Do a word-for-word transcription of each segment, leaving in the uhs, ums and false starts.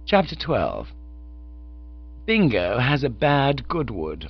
Chapter twelve. Bingo has a bad Goodwood.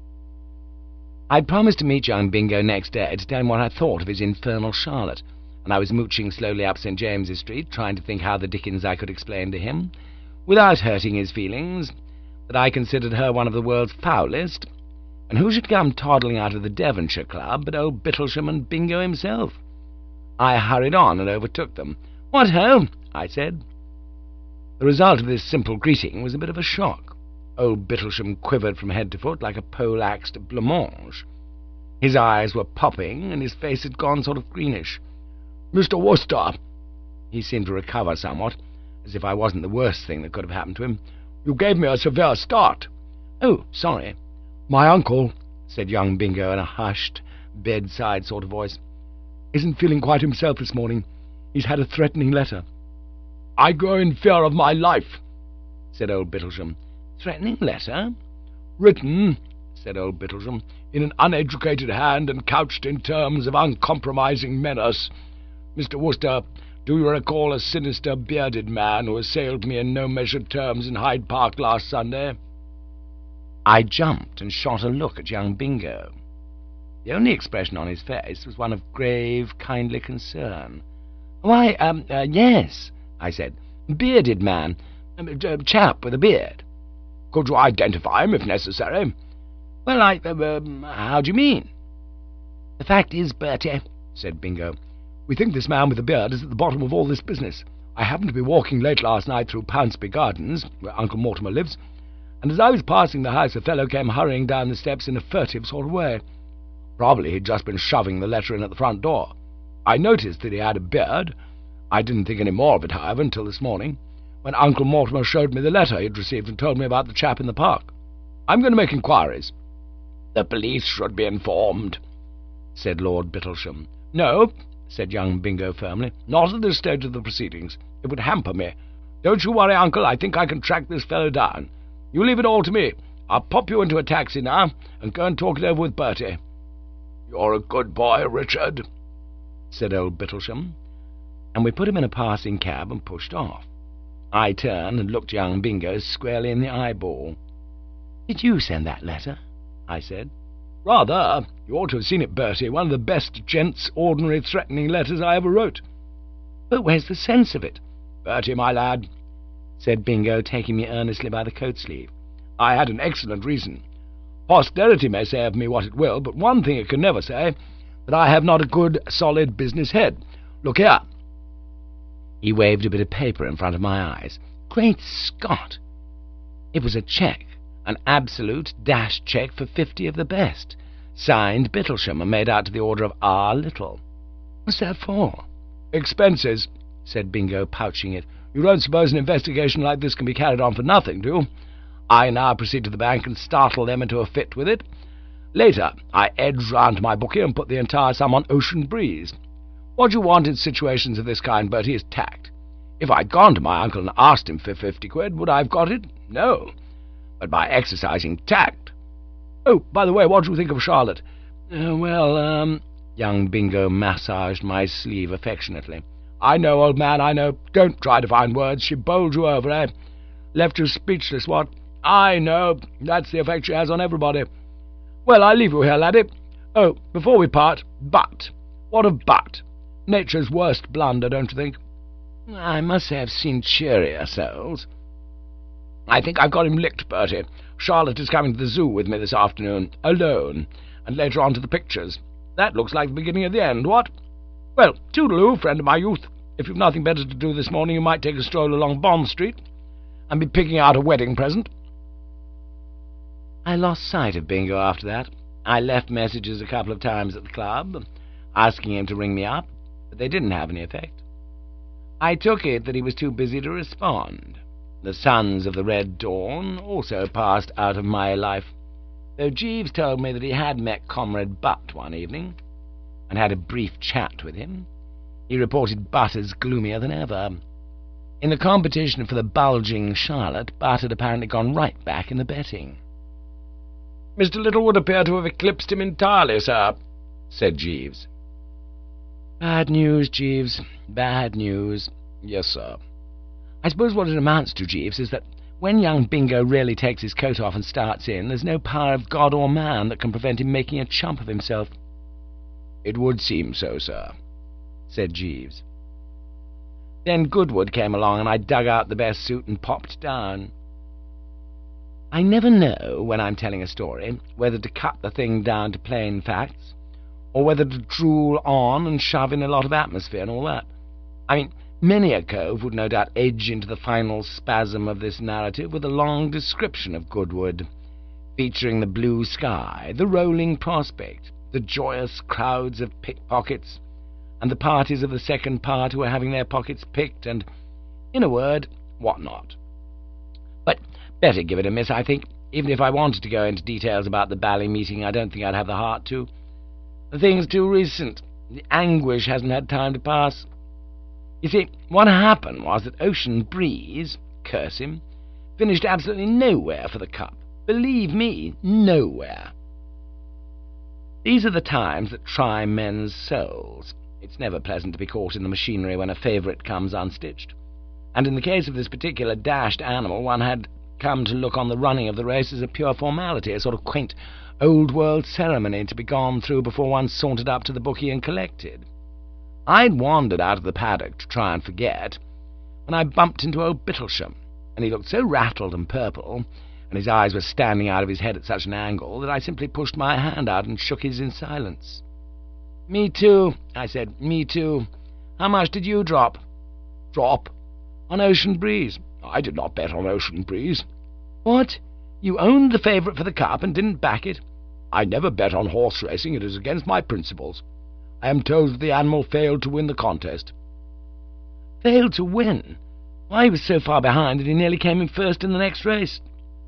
I'd promised to meet young Bingo next day to tell him what I thought of his infernal Charlotte, and I was mooching slowly up St James's Street, trying to think how the dickens I could explain to him, without hurting his feelings, that I considered her one of the world's foulest, and who should come toddling out of the Devonshire Club but old Bittlesham and Bingo himself. I hurried on and overtook them. "What ho!" I said. The result of this simple greeting was a bit of a shock. Old Bittlesham quivered from head to foot like a pole-axed blancmange. His eyes were popping, and his face had gone sort of greenish. "Mister Wooster," he seemed to recover somewhat, as if I wasn't the worst thing that could have happened to him, "you gave me a severe start." "Oh, sorry." "My uncle," said young Bingo in a hushed, bedside sort of voice, "isn't feeling quite himself this morning. He's had a threatening letter." "I go in fear of my life," said old Bittlesham. "Threatening letter?" "Written," said old Bittlesham, "in an uneducated hand and couched in terms of uncompromising menace. Mister Wooster, do you recall a sinister bearded man who assailed me in no measured terms in Hyde Park last Sunday?" I jumped and shot a look at young Bingo. The only expression on his face was one of grave, kindly concern. "Why, um, uh, yes," I said. "Bearded man. A chap with a beard." "Could you identify him, if necessary?" "Well, I... Uh, um, how do you mean?" "The fact is, Bertie," said Bingo, "we think this man with the beard is at the bottom of all this business. I happened to be walking late last night through Pounceby Gardens, where Uncle Mortimer lives, and as I was passing the house a fellow came hurrying down the steps in a furtive sort of way. Probably he'd just been shoving the letter in at the front door. I noticed that he had a beard. I didn't think any more of it, however, until this morning, when Uncle Mortimer showed me the letter he'd received and told me about the chap in the park. I'm going to make inquiries." "The police should be informed," said Lord Bittlesham. "No," said young Bingo firmly, "not at this stage of the proceedings. It would hamper me. Don't you worry, Uncle, I think I can track this fellow down. You leave it all to me. I'll pop you into a taxi now, and go and talk it over with Bertie." "You're a good boy, Richard," said old Bittlesham, and we put him in a passing cab and pushed off. I turned and looked young Bingo squarely in the eyeball. "Did you send that letter?" I said. "Rather. You ought to have seen it, Bertie. One of the best gents' ordinary threatening letters I ever wrote." "But where's the sense of it?" "Bertie, my lad," said Bingo, taking me earnestly by the coat sleeve, "I had an excellent reason. Posterity may say of me what it will, but one thing it can never say, that I have not a good, solid business head. Look here." He waved a bit of paper in front of my eyes. Great Scott! It was a cheque, an absolute dash cheque for fifty of the best, signed Bittlesham and made out to the order of R. Little. "What's that for?" "Expenses," said Bingo, pouching it. "You don't suppose an investigation like this can be carried on for nothing, do you? I now proceed to the bank and startle them into a fit with it. Later, I edge round to my bookie and put the entire sum on Ocean Breeze. What you want in situations of this kind, Bertie, is tact. If I'd gone to my uncle and asked him for fifty quid, would I have got it? No. But by exercising tact... Oh, by the way, what do you think of Charlotte?" Uh, well, um... young Bingo massaged my sleeve affectionately. "I know, old man, I know. Don't try to find words. She bowled you over, eh? Left you speechless, what? I know. That's the effect she has on everybody. Well, I leave you here, laddie. Oh, before we part, but. What of but? Nature's worst blunder, don't you think?" "I must say I've seen cheerier souls." "I think I've got him licked, Bertie. Charlotte is coming to the zoo with me this afternoon, alone, and later on to the pictures. That looks like the beginning of the end, what? Well, toodaloo, friend of my youth. If you've nothing better to do this morning, you might take a stroll along Bond Street, and be picking out a wedding present." I lost sight of Bingo after that. I left messages a couple of times at the club, asking him to ring me up, but they didn't have any effect. I took it that he was too busy to respond. The Sons of the Red Dawn also passed out of my life, though Jeeves told me that he had met Comrade Butt one evening, and had a brief chat with him. He reported Butt as gloomier than ever. In the competition for the bulging Charlotte, Butt had apparently gone right back in the betting. "Mister Little would appear to have eclipsed him entirely, sir," said Jeeves. "Bad news, Jeeves, bad news." "Yes, sir." I suppose what it amounts to, Jeeves, is that when young Bingo really takes his coat off and starts in, there's no power of God or man that can prevent him making a chump of himself." "It would seem so, sir," said Jeeves. Then Goodwood came along, and I dug out the best suit and popped down. I never know, when I'm telling a story, whether to cut the thing down to plain facts, or whether to drool on and shove in a lot of atmosphere and all that. I mean, many a cove would no doubt edge into the final spasm of this narrative with a long description of Goodwood, featuring the blue sky, the rolling prospect, the joyous crowds of pickpockets, and the parties of the second part who were having their pockets picked, and, in a word, what not. But better give it a miss, I think. Even if I wanted to go into details about the Bally meeting, I don't think I'd have the heart to. The thing's too recent. The anguish hasn't had time to pass. You see, what happened was that Ocean Breeze, curse him, finished absolutely nowhere for the Cup. Believe me, nowhere. These are the times that try men's souls. It's never pleasant to be caught in the machinery when a favourite comes unstitched. And in the case of this particular dashed animal, one had come to look on the running of the race as a pure formality, a sort of quaint, old-world ceremony to be gone through before one sauntered up to the bookie and collected. I'd wandered out of the paddock to try and forget, when I bumped into old Bittlesham, and he looked so rattled and purple, and his eyes were standing out of his head at such an angle, that I simply pushed my hand out and shook his in silence. "Me too," I said, "me too. How much did you drop?" "Drop? On Ocean Breeze? I did not bet on Ocean Breeze." "What? You owned the favourite for the Cup and didn't back it?" "I never bet on horse racing. It is against my principles. I am told that the animal failed to win the contest." "Failed to win? Why, he was so far behind that he nearly came in first in the next race."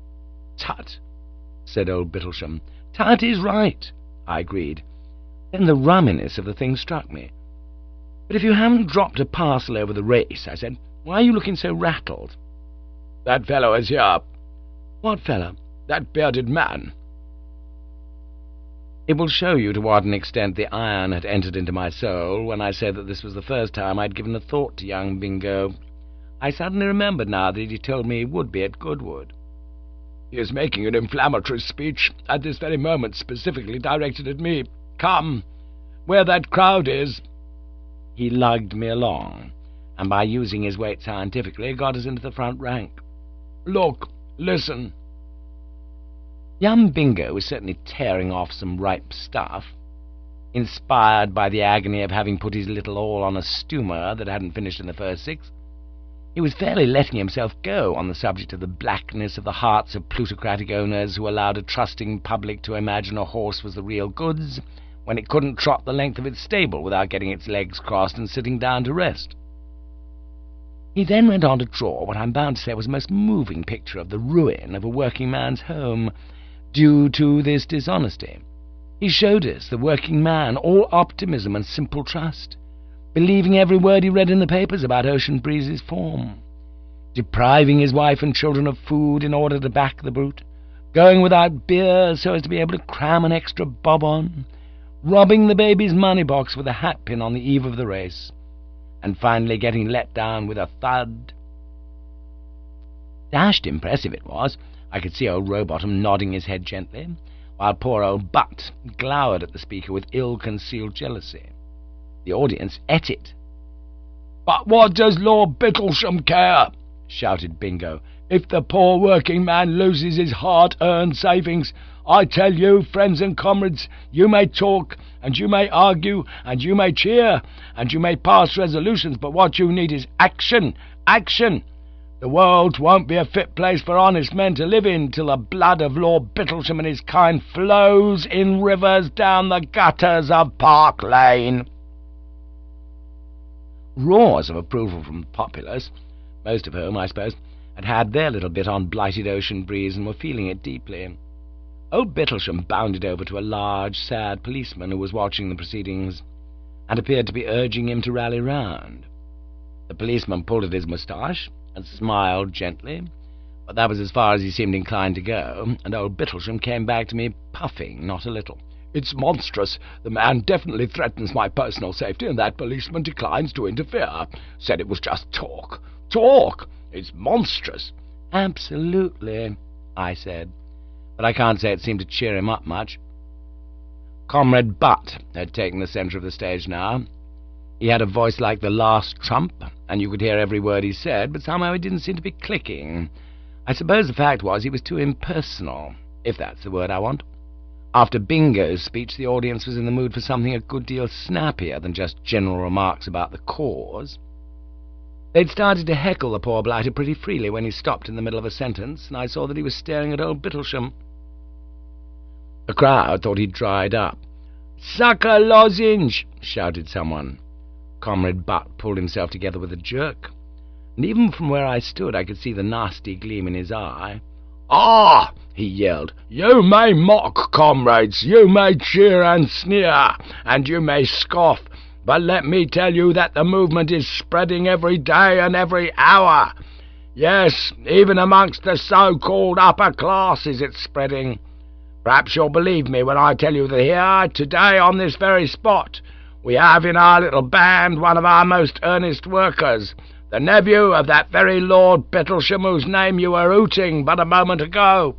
"Tut," said old Bittlesham. "Tut is right," I agreed. Then the rumminess of the thing struck me. "But if you haven't dropped a parcel over the race," I said, "why are you looking so rattled?" "That fellow is here." "What fellow?" "That bearded man." It will show you to what an extent the iron had entered into my soul when I said that this was the first time I'd given a thought to young Bingo. I suddenly remembered now that he told me he would be at Goodwood. "He is making an inflammatory speech at this very moment, specifically directed at me. Come, where that crowd is." He lugged me along, and by using his weight scientifically got us into the front rank. "Look, listen." Young Bingo was certainly tearing off some ripe stuff, inspired by the agony of having put his little all on a steamer that hadn't finished in the first six. He was fairly letting himself go on the subject of the blackness of the hearts of plutocratic owners who allowed a trusting public to imagine a horse was the real goods when it couldn't trot the length of its stable without getting its legs crossed and sitting down to rest. He then went on to draw what I'm bound to say was a most moving picture of the ruin of a working man's home, due to this dishonesty. He showed us the working man, all optimism and simple trust, believing every word he read in the papers about Ocean Breeze's form, depriving his wife and children of food in order to back the brute, going without beer so as to be able to cram an extra bob on, robbing the baby's money box with a hat-pin on the eve of the race, and finally getting let down with a thud. Dashed impressive it was. I could see old Rowbottom nodding his head gently, while poor old Butt glowered at the speaker with ill-concealed jealousy. The audience ate it. "But what does Lord Bittlesham care?" shouted Bingo. "If the poor working man loses his hard-earned savings, I tell you, friends and comrades, you may talk, and you may argue, and you may cheer, and you may pass resolutions, but what you need is action, action. The world won't be a fit place for honest men to live in till the blood of Lord Bittlesham and his kind flows in rivers down the gutters of Park Lane." Roars of approval from the populace, most of whom, I suppose, had had their little bit on blighted Ocean Breeze and were feeling it deeply. Old Bittlesham bounded over to a large, sad policeman who was watching the proceedings, and appeared to be urging him to rally round. The policeman pulled at his moustache, and smiled gently, but that was as far as he seemed inclined to go, and old Bittlesham came back to me puffing not a little. "It's monstrous. The man definitely threatens my personal safety, and that policeman declines to interfere. Said it was just talk. Talk! It's monstrous." "Absolutely," I said, but I can't say it seemed to cheer him up much. Comrade Butt had taken the centre of the stage now. He had a voice like the last trump, and you could hear every word he said, but somehow it didn't seem to be clicking. I suppose the fact was he was too impersonal, if that's the word I want. After Bingo's speech, the audience was in the mood for something a good deal snappier than just general remarks about the cause. They'd started to heckle the poor blighter pretty freely when he stopped in the middle of a sentence, and I saw that he was staring at old Bittlesham. The crowd thought he'd dried up. "Suck a lozenge!" shouted someone. Comrade Butt pulled himself together with a jerk, and even from where I stood I could see the nasty gleam in his eye. "Ah!" he yelled, "you may mock, comrades, you may cheer and sneer, and you may scoff, but let me tell you that the movement is spreading every day and every hour. Yes, even amongst the so-called upper classes it's spreading. Perhaps you'll believe me when I tell you that here, today, on this very spot, we have in our little band one of our most earnest workers, the nephew of that very Lord Bittlesham whose name you were hooting but a moment ago."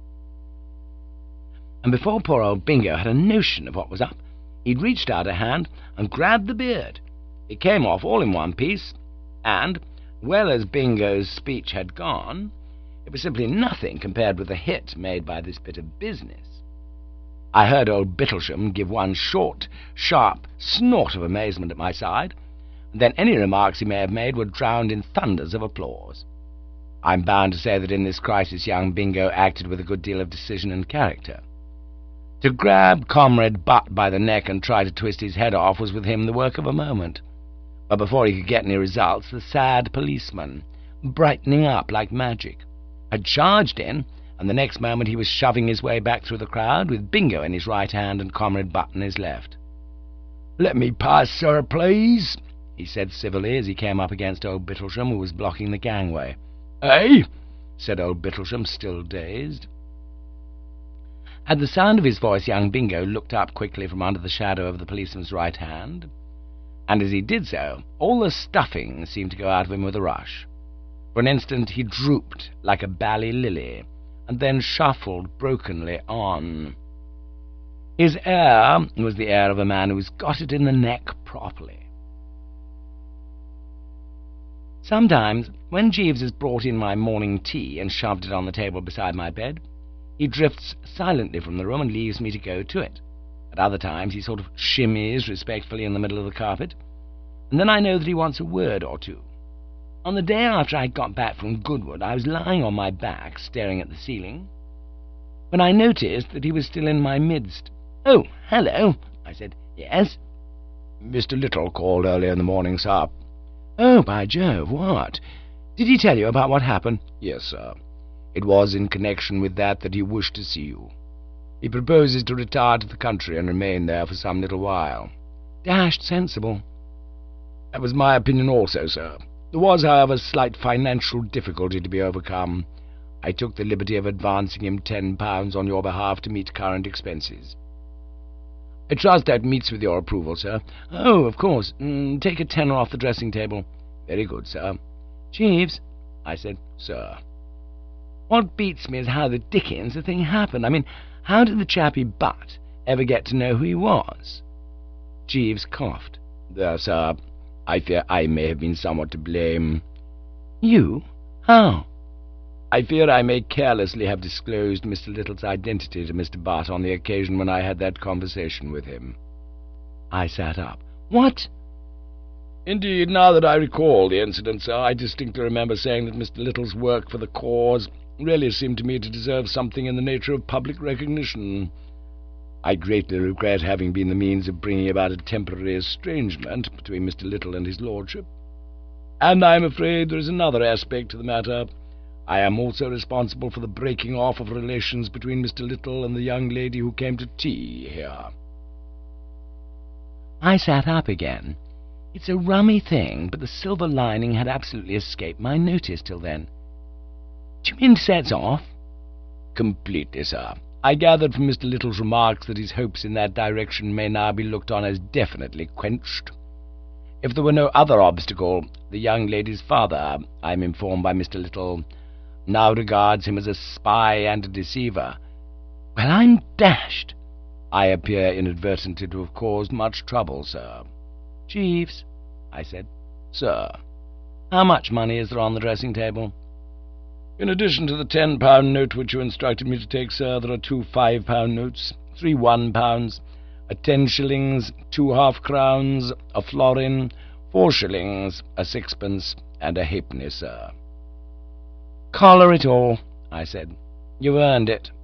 And before poor old Bingo had a notion of what was up, he'd reached out a hand and grabbed the beard. It came off all in one piece, and, well as Bingo's speech had gone, it was simply nothing compared with the hit made by this bit of business. I heard old Bittlesham give one short, sharp snort of amazement at my side, and then any remarks he may have made were drowned in thunders of applause. I'm bound to say that in this crisis young Bingo acted with a good deal of decision and character. To grab Comrade Butt by the neck and try to twist his head off was with him the work of a moment. But before he could get any results, the sad policeman, brightening up like magic, had charged in, and the next moment he was shoving his way back through the crowd, with Bingo in his right hand and Comrade Butt in his left. "Let me pass, sir, please," he said civilly as he came up against old Bittlesham, who was blocking the gangway. "Eh?" said old Bittlesham, still dazed. At the sound of his voice, young Bingo looked up quickly from under the shadow of the policeman's right hand, and as he did so, all the stuffing seemed to go out of him with a rush. For an instant he drooped like a bally lily, and then shuffled brokenly on. His air was the air of a man who's got it in the neck properly. Sometimes, when Jeeves has brought in my morning tea and shoved it on the table beside my bed, he drifts silently from the room and leaves me to go to it. At other times he sort of shimmies respectfully in the middle of the carpet, and then I know that he wants a word or two. On the day after I got back from Goodwood, I was lying on my back, staring at the ceiling, when I noticed that he was still in my midst. "Oh, hello," I said. "Yes?" "Mister Little called early in the morning, sir." "Oh, by Jove, what? Did he tell you about what happened?" "Yes, sir. It was in connection with that that he wished to see you. He proposes to retire to the country and remain there for some little while." "Dashed sensible." "That was my opinion also, sir. There was, however, slight financial difficulty to be overcome. I took the liberty of advancing him ten pounds on your behalf to meet current expenses. I trust that meets with your approval, sir." "Oh, of course. Mm, take a tenner off the dressing-table." "Very good, sir." "Jeeves," I said. "Sir." "What beats me is how the dickens the thing happened. I mean, how did the chappie Butt ever get to know who he was?" Jeeves coughed. "There, sir, I fear I may have been somewhat to blame." "You? How?" "I fear I may carelessly have disclosed Mister Little's identity to Mister Butt on the occasion when I had that conversation with him." I sat up. "What?" "Indeed, now that I recall the incident, sir, I distinctly remember saying that Mister Little's work for the cause really seemed to me to deserve something in the nature of public recognition. I greatly regret having been the means of bringing about a temporary estrangement between Mister Little and his lordship. And I am afraid there is another aspect to the matter. I am also responsible for the breaking off of relations between Mister Little and the young lady who came to tea here." I sat up again. It's a rummy thing, but the silver lining had absolutely escaped my notice till then. "Do you mean to say it's off?" "Completely, sir. I gathered from Mister Little's remarks that his hopes in that direction may now be looked on as definitely quenched. If there were no other obstacle, the young lady's father, I am informed by Mister Little, now regards him as a spy and a deceiver. Well, I'm dashed. I appear inadvertently to have caused much trouble, sir. Jeeves, I said. Sir. How much money is there on the dressing-table? In addition to the ten-pound note which you instructed me to take, sir, there are two five-pound notes, three one-pounds, a ten shillings, two half-crowns, a florin, four shillings, a sixpence, and a halfpenny, sir. Collar it all, I said. You earned it.